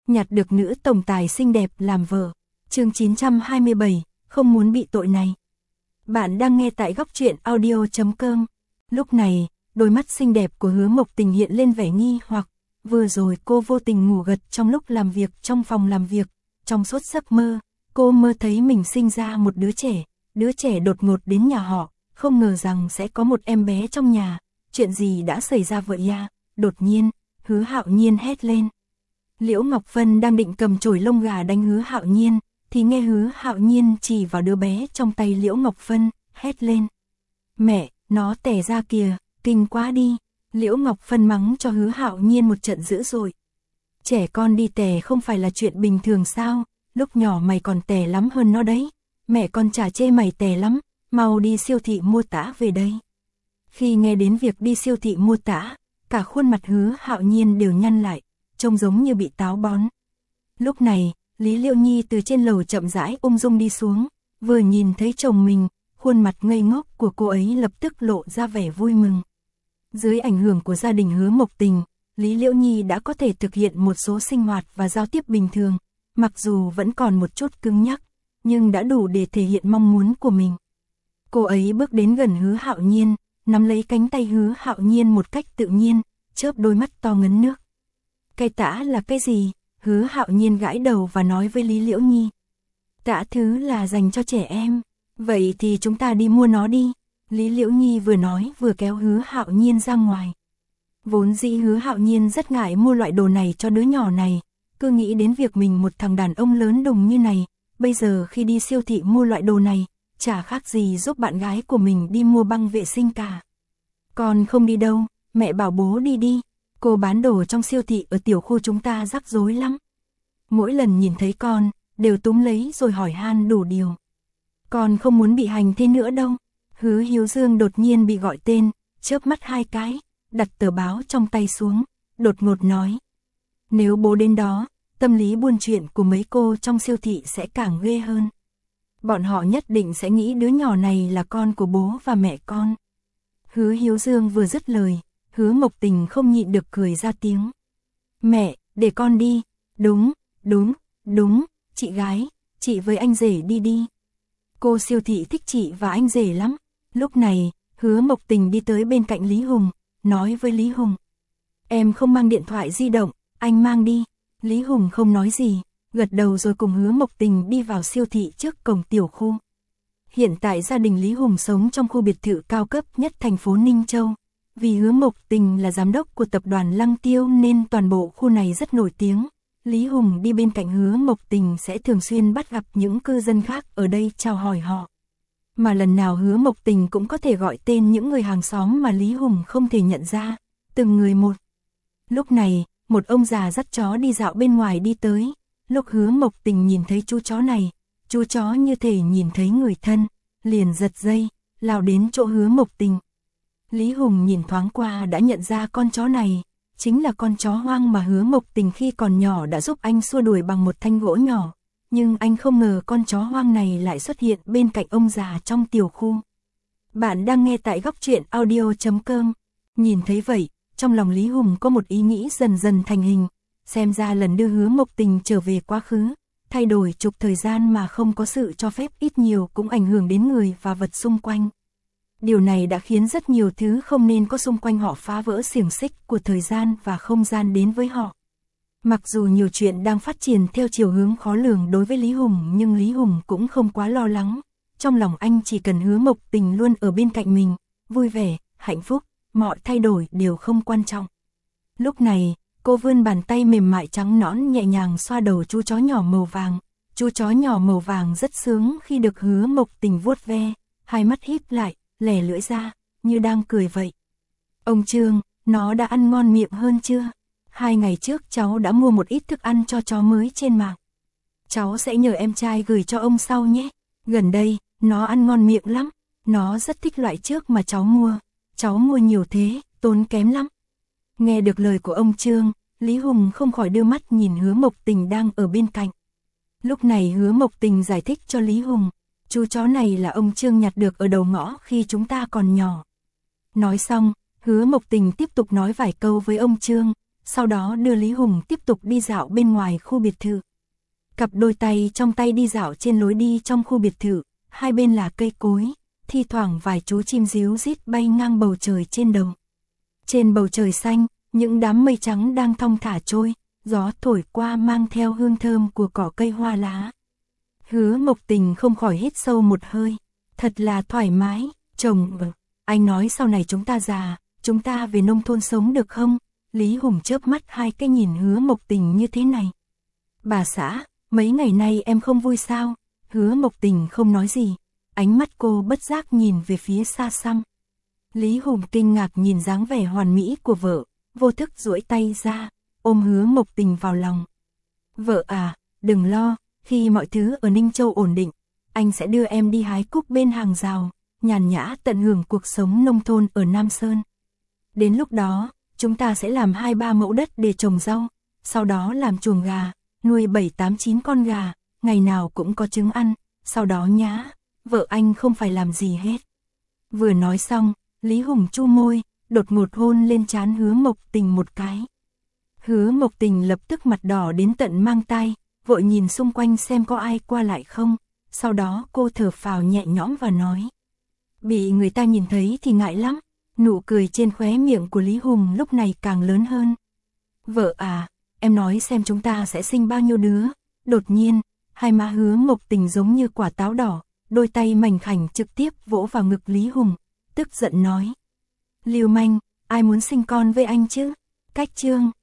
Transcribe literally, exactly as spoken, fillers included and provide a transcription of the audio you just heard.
nhặt được nữ tổng tài xinh đẹp làm vợ. Chương chín trăm hai mươi bảy, không muốn bị tội này. Bạn đang nghe tại góc truyện audio chấm com. Lúc này, đôi mắt xinh đẹp của Hứa Mộc Tình hiện lên vẻ nghi hoặc. Vừa rồi cô vô tình ngủ gật trong lúc làm việc trong phòng làm việc. Trong suốt giấc mơ, cô mơ thấy mình sinh ra một đứa trẻ. Đứa trẻ đột ngột đến nhà họ, không ngờ rằng sẽ có một em bé trong nhà. Chuyện gì đã xảy ra vậy ya? Đột nhiên, Hứa Hạo Nhiên hét lên. Liễu Ngọc Vân đang định cầm chổi lông gà đánh Hứa Hạo Nhiên, thì nghe Hứa Hạo Nhiên chỉ vào đứa bé trong tay Liễu Ngọc Vân, hét lên. Mẹ, nó tè ra kìa, kinh quá đi. Liễu Ngọc Vân mắng cho Hứa Hạo Nhiên một trận dữ dội. Trẻ con đi tè không phải là chuyện bình thường sao, lúc nhỏ mày còn tè lắm hơn nó đấy. Mẹ con chả chê mày tè lắm, mau đi siêu thị mua tã về đây. Khi nghe đến việc đi siêu thị mua tã, cả khuôn mặt Hứa Hạo Nhiên đều nhăn lại, trông giống như bị táo bón. Lúc này, Lý Liễu Nhi từ trên lầu chậm rãi ung dung đi xuống, vừa nhìn thấy chồng mình, khuôn mặt ngây ngốc của cô ấy lập tức lộ ra vẻ vui mừng. Dưới ảnh hưởng của gia đình Hứa Mộc Tình, Lý Liễu Nhi đã có thể thực hiện một số sinh hoạt và giao tiếp bình thường, mặc dù vẫn còn một chút cứng nhắc, nhưng đã đủ để thể hiện mong muốn của mình. Cô ấy bước đến gần Hứa Hạo Nhiên, nắm lấy cánh tay Hứa Hạo Nhiên một cách tự nhiên, chớp đôi mắt to ngấn nước. Cái tã là cái gì? Hứa Hạo Nhiên gãi đầu và nói với Lý Liễu Nhi. Tã thứ là dành cho trẻ em, vậy thì chúng ta đi mua nó đi. Lý Liễu Nhi vừa nói vừa kéo Hứa Hạo Nhiên ra ngoài. Vốn dĩ Hứa Hạo Nhiên rất ngại mua loại đồ này cho đứa nhỏ này, cứ nghĩ đến việc mình một thằng đàn ông lớn đùng như này, bây giờ khi đi siêu thị mua loại đồ này, chả khác gì giúp bạn gái của mình đi mua băng vệ sinh cả. Con không đi đâu, mẹ bảo bố đi đi. Cô bán đồ trong siêu thị ở tiểu khu chúng ta rắc rối lắm. Mỗi lần nhìn thấy con, đều túm lấy rồi hỏi han đủ điều. Con không muốn bị hành thế nữa đâu. Hứa Hiếu Dương đột nhiên bị gọi tên, chớp mắt hai cái, đặt tờ báo trong tay xuống, đột ngột nói. Nếu bố đến đó, tâm lý buôn chuyện của mấy cô trong siêu thị sẽ càng ghê hơn. Bọn họ nhất định sẽ nghĩ đứa nhỏ này là con của bố và mẹ con. Hứa Hiếu Dương vừa dứt lời, Hứa Mộc Tình không nhịn được cười ra tiếng. Mẹ, để con đi. Đúng, đúng, đúng, chị gái, chị với anh rể đi đi. Cô siêu thị thích chị và anh rể lắm. Lúc này, Hứa Mộc Tình đi tới bên cạnh Lý Hùng, nói với Lý Hùng. Em không mang điện thoại di động, anh mang đi. Lý Hùng không nói gì, gật đầu rồi cùng Hứa Mộc Tình đi vào siêu thị trước cổng tiểu khu. Hiện tại gia đình Lý Hùng sống trong khu biệt thự cao cấp nhất thành phố Ninh Châu. Vì Hứa Mộc Tình là giám đốc của tập đoàn Lăng Tiêu nên toàn bộ khu này rất nổi tiếng. Lý Hùng đi bên cạnh Hứa Mộc Tình sẽ thường xuyên bắt gặp những cư dân khác ở đây chào hỏi họ. Mà lần nào Hứa Mộc Tình cũng có thể gọi tên những người hàng xóm mà Lý Hùng không thể nhận ra, từng người một. Lúc này, một ông già dắt chó đi dạo bên ngoài đi tới. Lúc Hứa Mộc Tình nhìn thấy chú chó này, chú chó như thể nhìn thấy người thân, liền giật dây, lao đến chỗ Hứa Mộc Tình. Lý Hùng nhìn thoáng qua đã nhận ra con chó này, chính là con chó hoang mà Hứa Mộc Tình khi còn nhỏ đã giúp anh xua đuổi bằng một thanh gỗ nhỏ. Nhưng anh không ngờ con chó hoang này lại xuất hiện bên cạnh ông già trong tiểu khu. Bạn đang nghe tại góc truyện audio chấm com. Nhìn thấy vậy, trong lòng Lý Hùng có một ý nghĩ dần dần thành hình. Xem ra lần đưa Hứa Mộc Tình trở về quá khứ, thay đổi trục thời gian mà không có sự cho phép ít nhiều cũng ảnh hưởng đến người và vật xung quanh. Điều này đã khiến rất nhiều thứ không nên có xung quanh họ phá vỡ xiềng xích của thời gian và không gian đến với họ. Mặc dù nhiều chuyện đang phát triển theo chiều hướng khó lường đối với Lý Hùng nhưng Lý Hùng cũng không quá lo lắng. Trong lòng anh chỉ cần Hứa Mộc Tình luôn ở bên cạnh mình, vui vẻ, hạnh phúc, mọi thay đổi đều không quan trọng. Lúc này, cô vươn bàn tay mềm mại trắng nõn nhẹ nhàng xoa đầu chú chó nhỏ màu vàng. Chú chó nhỏ màu vàng rất sướng khi được Hứa Mộc Tình vuốt ve, hai mắt híp lại, lẻ lưỡi ra, như đang cười vậy. Ông Trương, nó đã ăn ngon miệng hơn chưa? Hai ngày trước cháu đã mua một ít thức ăn cho chó mới trên mạng. Cháu sẽ nhờ em trai gửi cho ông sau nhé. Gần đây, nó ăn ngon miệng lắm. Nó rất thích loại trước mà cháu mua. Cháu mua nhiều thế, tốn kém lắm. Nghe được lời của ông Trương, Lý Hùng không khỏi đưa mắt nhìn Hứa Mộc Tình đang ở bên cạnh. Lúc này Hứa Mộc Tình giải thích cho Lý Hùng. Chú chó này là ông Trương nhặt được ở đầu ngõ khi chúng ta còn nhỏ. Nói xong, Hứa Mộc Tình tiếp tục nói vài câu với ông Trương. sau đó đưa Lý Hùng tiếp tục đi dạo bên ngoài khu biệt thự. Cặp đôi tay trong tay đi dạo trên lối đi trong khu biệt thự, hai bên là cây cối, thi thoảng vài chú chim ríu rít bay ngang bầu trời trên đầu. Trên bầu trời xanh, những đám mây trắng đang thong thả trôi, gió thổi qua mang theo hương thơm của cỏ cây hoa lá. Hứa Mộc Tình không khỏi hít sâu một hơi, thật là thoải mái. Chồng, anh nói sau này chúng ta già, chúng ta về nông thôn sống được không? Lý Hùng chớp mắt hai cái nhìn Hứa Mộc Tình như thế này. Bà xã, mấy ngày nay em không vui sao? Hứa Mộc Tình không nói gì, ánh mắt cô bất giác nhìn về phía xa xăm. Lý Hùng kinh ngạc nhìn dáng vẻ hoàn mỹ của vợ, vô thức duỗi tay ra, ôm Hứa Mộc Tình vào lòng. Vợ à, đừng lo, khi mọi thứ ở Ninh Châu ổn định, anh sẽ đưa em đi hái cúc bên hàng rào, nhàn nhã tận hưởng cuộc sống nông thôn ở Nam Sơn. Đến lúc đó, chúng ta sẽ làm hai ba mẫu đất để trồng rau, sau đó làm chuồng gà, nuôi bảy tám chín con gà, ngày nào cũng có trứng ăn, sau đó nhá, vợ anh không phải làm gì hết. Vừa nói xong, Lý Hùng chu môi, đột ngột hôn lên trán Hứa Mộc Tình một cái. Hứa Mộc Tình lập tức mặt đỏ đến tận mang tai, vội nhìn xung quanh xem có ai qua lại không, sau đó cô thở phào nhẹ nhõm và nói. Bị người ta nhìn thấy thì ngại lắm, nụ cười trên khóe miệng của Lý Hùng lúc này càng lớn hơn. Vợ à, em nói xem chúng ta sẽ sinh bao nhiêu đứa? Đột nhiên, hai má Hứa Mộc Tình giống như quả táo đỏ, đôi tay mảnh khảnh trực tiếp vỗ vào ngực Lý Hùng, tức giận nói. Lưu manh, ai muốn sinh con với anh chứ? Cách chương